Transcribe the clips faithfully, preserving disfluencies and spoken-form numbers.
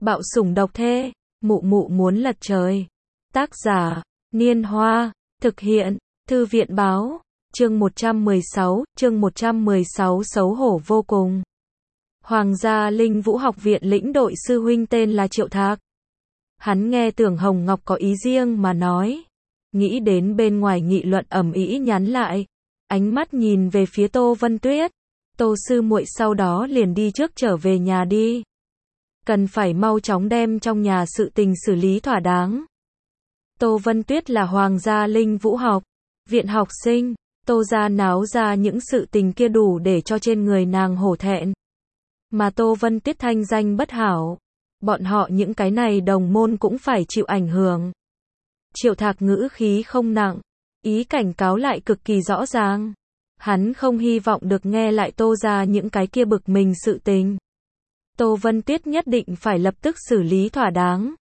Bạo sủng độc thê, mụ mụ muốn lật trời. Tác giả, Niên Hoa, thực hiện, Thư viện Báo, chương một trăm mười sáu, chương một trăm mười sáu xấu hổ vô cùng. Hoàng gia Linh Vũ học viện lĩnh đội sư huynh tên là Triệu Thạc. Hắn nghe Tưởng Hồng Ngọc có ý riêng mà nói. Nghĩ đến bên ngoài nghị luận ầm ĩ nhắn lại. Ánh mắt nhìn về phía Tô Vân Tuyết. Tô sư muội sau đó liền đi trước trở về nhà đi. Cần phải mau chóng đem trong nhà sự tình xử lý thỏa đáng. Tô Vân Tuyết là Hoàng gia Linh Vũ học viện học sinh. Tô gia náo ra những sự tình kia đủ để cho trên người nàng hổ thẹn. Mà Tô Vân Tuyết thanh danh bất hảo. Bọn họ những cái này đồng môn cũng phải chịu ảnh hưởng. Triệu Thạc ngữ khí không nặng. Ý cảnh cáo lại cực kỳ rõ ràng. Hắn không hy vọng được nghe lại Tô gia những cái kia bực mình sự tình. Tô Vân Tuyết nhất định phải lập tức xử lý thỏa đáng.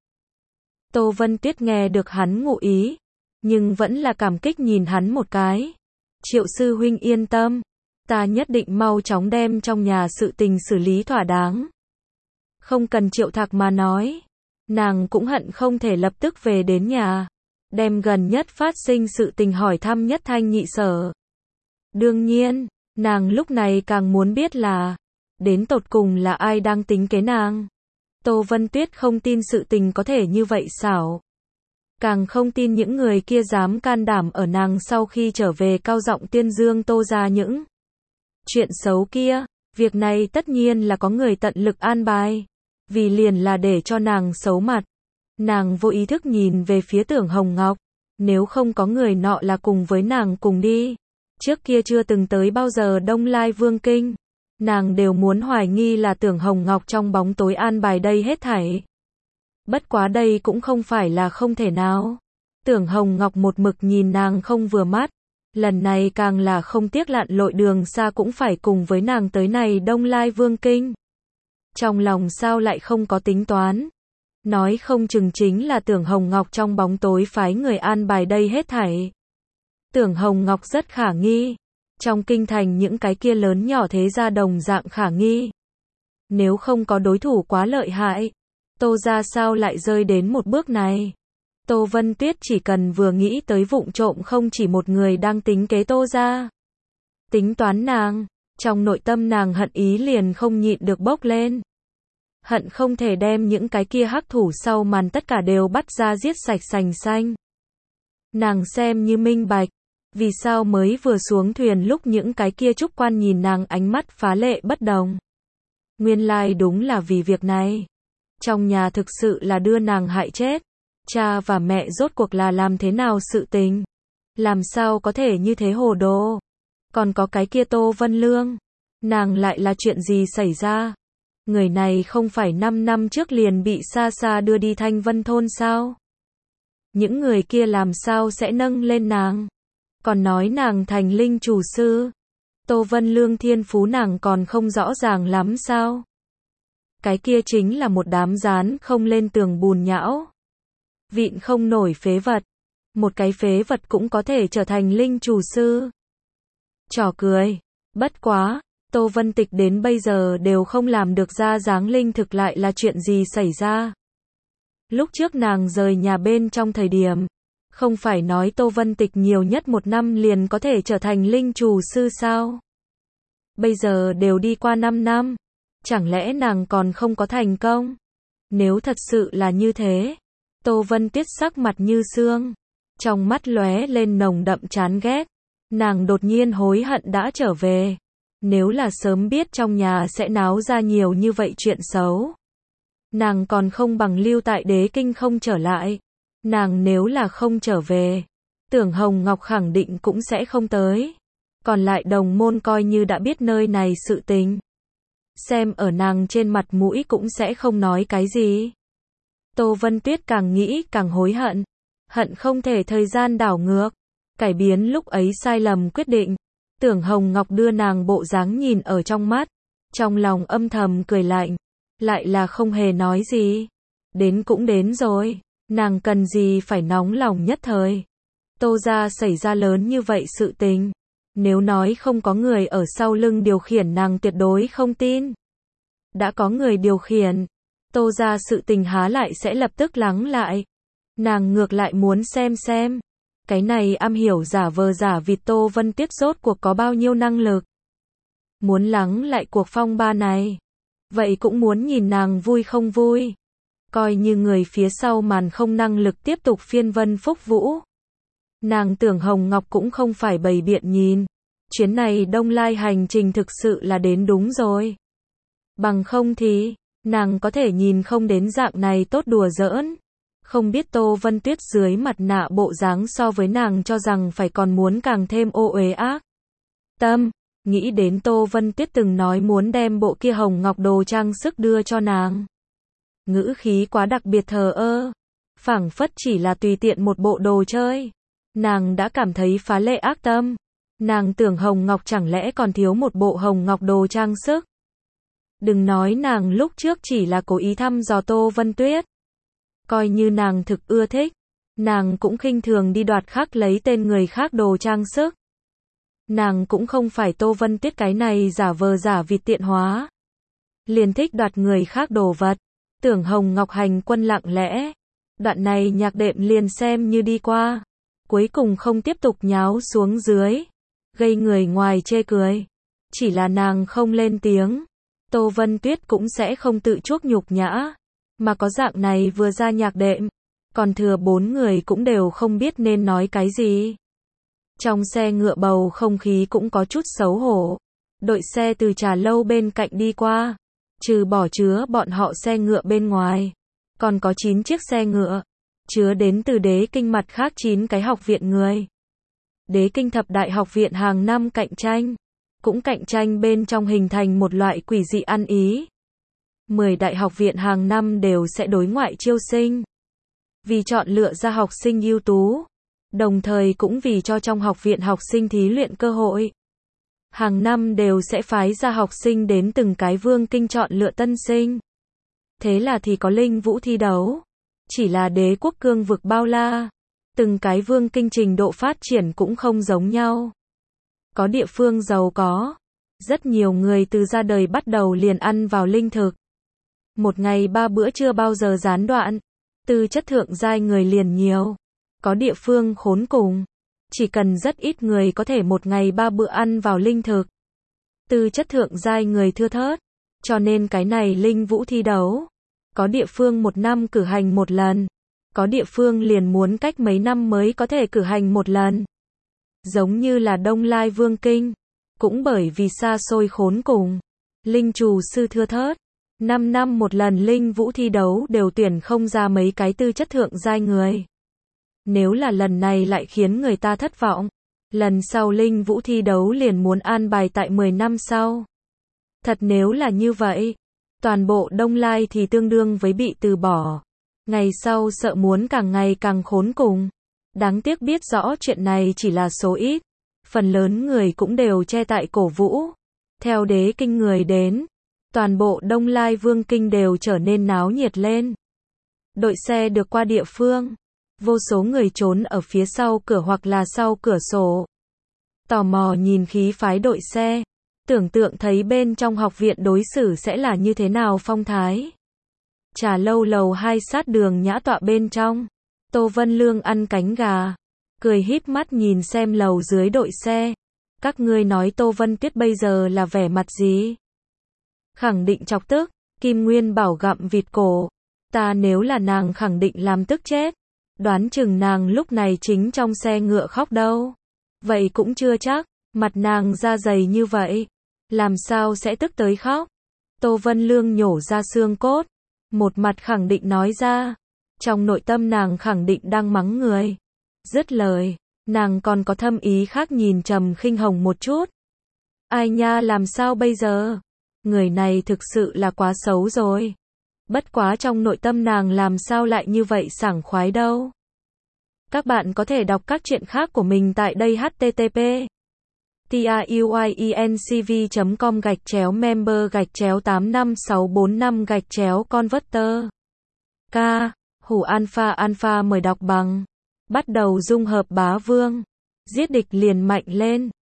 Tô Vân Tuyết nghe được hắn ngụ ý. Nhưng vẫn là cảm kích nhìn hắn một cái. Triệu sư huynh yên tâm. Ta nhất định mau chóng đem trong nhà sự tình xử lý thỏa đáng. Không cần Triệu Thạc mà nói. Nàng cũng hận không thể lập tức về đến nhà. Đem gần nhất phát sinh sự tình hỏi thăm nhất thanh nhị sở. Đương nhiên, nàng lúc này càng muốn biết là, đến tột cùng là ai đang tính kế nàng. Tô Vân Tuyết không tin sự tình có thể như vậy xảo. Càng không tin những người kia dám can đảm ở nàng sau khi trở về cao giọng tuyên dương Tô gia những chuyện xấu kia. Việc này tất nhiên là có người tận lực an bài. Vì liền là để cho nàng xấu mặt. Nàng vô ý thức nhìn về phía Tưởng Hồng Ngọc. Nếu không có người nọ là cùng với nàng cùng đi. Trước kia chưa từng tới bao giờ Đông Lai Vương Kinh. Nàng đều muốn hoài nghi là Tưởng Hồng Ngọc trong bóng tối an bài đây hết thảy. Bất quá đây cũng không phải là không thể nào. Tưởng Hồng Ngọc một mực nhìn nàng không vừa mắt. Lần này càng là không tiếc lặn lội đường xa cũng phải cùng với nàng tới này Đông Lai Vương Kinh. Trong lòng sao lại không có tính toán. Nói không chừng chính là Tưởng Hồng Ngọc trong bóng tối phái người an bài đây hết thảy. Tưởng Hồng Ngọc rất khả nghi. Trong kinh thành những cái kia lớn nhỏ thế gia đồng dạng khả nghi. Nếu không có đối thủ quá lợi hại, Tô gia sao lại rơi đến một bước này. Tô Vân Tuyết chỉ cần vừa nghĩ tới vụng trộm không chỉ một người đang tính kế Tô gia. Tính toán nàng, trong nội tâm nàng hận ý liền không nhịn được bốc lên. Hận không thể đem những cái kia hắc thủ sau màn tất cả đều bắt ra giết sạch sành xanh. Nàng xem như minh bạch. Vì sao mới vừa xuống thuyền lúc những cái kia trúc quan nhìn nàng ánh mắt phá lệ bất đồng. Nguyên lai đúng là vì việc này. Trong nhà thực sự là đưa nàng hại chết. Cha và mẹ rốt cuộc là làm thế nào sự tình. Làm sao có thể như thế hồ đồ. Còn có cái kia Tô Vân Lương. Nàng lại là chuyện gì xảy ra. Người này không phải năm năm trước liền bị xa xa đưa đi Thanh Vân Thôn sao. Những người kia làm sao sẽ nâng lên nàng. Còn nói nàng thành linh chủ sư. Tô Vân Lương thiên phú nàng còn không rõ ràng lắm sao. Cái kia chính là một đám dán không lên tường bùn nhão. Vịn không nổi phế vật. Một cái phế vật cũng có thể trở thành linh chủ sư. Trò cười. Bất quá, Tô Vân Tịch đến bây giờ đều không làm được ra dáng linh thực lại là chuyện gì xảy ra. Lúc trước nàng rời nhà bên trong thời điểm. Không phải nói Tô Vân Tịch nhiều nhất một năm liền có thể trở thành linh chủ sư sao? Bây giờ đều đi qua năm năm. Chẳng lẽ nàng còn không có thành công? Nếu thật sự là như thế. Tô Vân Tuyết sắc mặt như xương. Trong mắt lóe lên nồng đậm chán ghét. Nàng đột nhiên hối hận đã trở về. Nếu là sớm biết trong nhà sẽ náo ra nhiều như vậy chuyện xấu. Nàng còn không bằng lưu tại Đế Kinh không trở lại. Nàng nếu là không trở về, Tưởng Hồng Ngọc khẳng định cũng sẽ không tới. Còn lại đồng môn coi như đã biết nơi này sự tình. Xem ở nàng trên mặt mũi cũng sẽ không nói cái gì. Tô Vân Tuyết càng nghĩ càng hối hận. Hận không thể thời gian đảo ngược. Cải biến lúc ấy sai lầm quyết định. Tưởng Hồng Ngọc đưa nàng bộ dáng nhìn ở trong mắt. Trong lòng âm thầm cười lạnh. Lại là không hề nói gì. Đến cũng đến rồi. Nàng cần gì phải nóng lòng nhất thời. Tô gia xảy ra lớn như vậy sự tình. Nếu nói không có người ở sau lưng điều khiển nàng tuyệt đối không tin. Đã có người điều khiển. Tô ra sự tình há lại sẽ lập tức lắng lại. Nàng ngược lại muốn xem xem. Cái này am hiểu giả vờ giả vịt Tô Vân Tuyết rốt cuộc có bao nhiêu năng lực. Muốn lắng lại cuộc phong ba này. Vậy cũng muốn nhìn nàng vui không vui. Coi như người phía sau màn không năng lực tiếp tục phiên vân phúc vũ. Nàng tưởng Hồng Ngọc cũng không phải bày biện nhìn. Chuyến này Đông Lai hành trình thực sự là đến đúng rồi. Bằng không thì, nàng có thể nhìn không đến dạng này tốt đùa giỡn. Không biết Tô Vân Tuyết dưới mặt nạ bộ dáng so với nàng cho rằng phải còn muốn càng thêm ô uế ác. Tâm, nghĩ đến Tô Vân Tuyết từng nói muốn đem bộ kia hồng ngọc đồ trang sức đưa cho nàng. Ngữ khí quá đặc biệt thờ ơ. Phảng phất chỉ là tùy tiện một bộ đồ chơi. Nàng đã cảm thấy phá lệ ác tâm. Nàng tưởng hồng ngọc chẳng lẽ còn thiếu một bộ hồng ngọc đồ trang sức. Đừng nói nàng lúc trước chỉ là cố ý thăm dò Tô Vân Tuyết. Coi như nàng thực ưa thích, nàng cũng khinh thường đi đoạt khắc lấy tên người khác đồ trang sức. Nàng cũng không phải Tô Vân Tuyết cái này giả vờ giả vịt tiện hóa. Liền thích đoạt người khác đồ vật, tưởng Hồng Ngọc hành quân lặng lẽ. Đoạn này nhạc đệm liền xem như đi qua. Cuối cùng không tiếp tục nháo xuống dưới. Gây người ngoài chê cười. Chỉ là nàng không lên tiếng. Tô Vân Tuyết cũng sẽ không tự chuốc nhục nhã. Mà có dạng này vừa ra nhạc đệm. Còn thừa bốn người cũng đều không biết nên nói cái gì. Trong xe ngựa bầu không khí cũng có chút xấu hổ. Đội xe từ trà lâu bên cạnh đi qua. Trừ bỏ chứa bọn họ xe ngựa bên ngoài. Còn có chín chiếc xe ngựa. Chứa đến từ đế kinh mặt khác chín cái học viện người. Đế kinh thập đại học viện hàng năm cạnh tranh. Cũng cạnh tranh bên trong hình thành một loại quỷ dị ăn ý. mười đại học viện hàng năm đều sẽ đối ngoại chiêu sinh. Vì chọn lựa ra học sinh ưu tú. Đồng thời cũng vì cho trong học viện học sinh thí luyện cơ hội. Hàng năm đều sẽ phái ra học sinh đến từng cái vương kinh chọn lựa tân sinh. Thế là thì có linh vũ thi đấu. Chỉ là đế quốc cương vực bao la. Từng cái vương kinh trình độ phát triển cũng không giống nhau. Có địa phương giàu có. Rất nhiều người từ ra đời bắt đầu liền ăn vào linh thực. Một ngày ba bữa chưa bao giờ gián đoạn. Tư chất thượng giai người liền nhiều. Có địa phương khốn cùng. Chỉ cần rất ít người có thể một ngày ba bữa ăn vào linh thực. Tư chất thượng giai người thưa thớt. Cho nên cái này linh vũ thi đấu. Có địa phương một năm cử hành một lần. Có địa phương liền muốn cách mấy năm mới có thể cử hành một lần. Giống như là Đông Lai Vương Kinh. Cũng bởi vì xa xôi khốn cùng. Linh trù sư thưa thớt. Năm năm một lần linh vũ thi đấu đều tuyển không ra mấy cái tư chất thượng giai người. Nếu là lần này lại khiến người ta thất vọng. Lần sau linh vũ thi đấu liền muốn an bài tại mười năm sau. Thật nếu là như vậy. Toàn bộ Đông Lai thì tương đương với bị từ bỏ. Ngày sau sợ muốn càng ngày càng khốn cùng. Đáng tiếc biết rõ chuyện này chỉ là số ít. Phần lớn người cũng đều che tại cổ vũ. Theo đế kinh người đến. Toàn bộ Đông Lai Vương Kinh đều trở nên náo nhiệt lên. Đội xe được qua địa phương. Vô số người trốn ở phía sau cửa hoặc là sau cửa sổ. Tò mò nhìn khí phái đội xe. Tưởng tượng thấy bên trong học viện đối xử sẽ là như thế nào phong thái. Trà lâu lầu hai sát đường nhã tọa bên trong. Tô Vân Lương ăn cánh gà. Cười híp mắt nhìn xem lầu dưới đội xe. Các ngươi nói Tô Vân Tuyết bây giờ là vẻ mặt gì? Khẳng định chọc tức. Kim Nguyên bảo gặm vịt cổ. Ta nếu là nàng khẳng định làm tức chết. Đoán chừng nàng lúc này chính trong xe ngựa khóc đâu. Vậy cũng chưa chắc. Mặt nàng da dày như vậy. Làm sao sẽ tức tới khóc? Tô Vân Lương nhổ ra xương cốt. Một mặt khẳng định nói ra. Trong nội tâm nàng khẳng định đang mắng người. Dứt lời. Nàng còn có thâm ý khác nhìn Trầm Khinh Hồng một chút. Ai nha, làm sao bây giờ? Người này thực sự là quá xấu rồi. Bất quá trong nội tâm nàng làm sao lại như vậy sảng khoái đâu. Các bạn có thể đọc các truyện khác của mình tại đây h t t p truyencv chấm com gạch chéo member gạch chéo tám năm sáu bốn năm gạch chéo converter. K. Hủ alpha alpha mời đọc bằng. Bắt đầu dung hợp bá vương. Giết địch liền mạnh lên.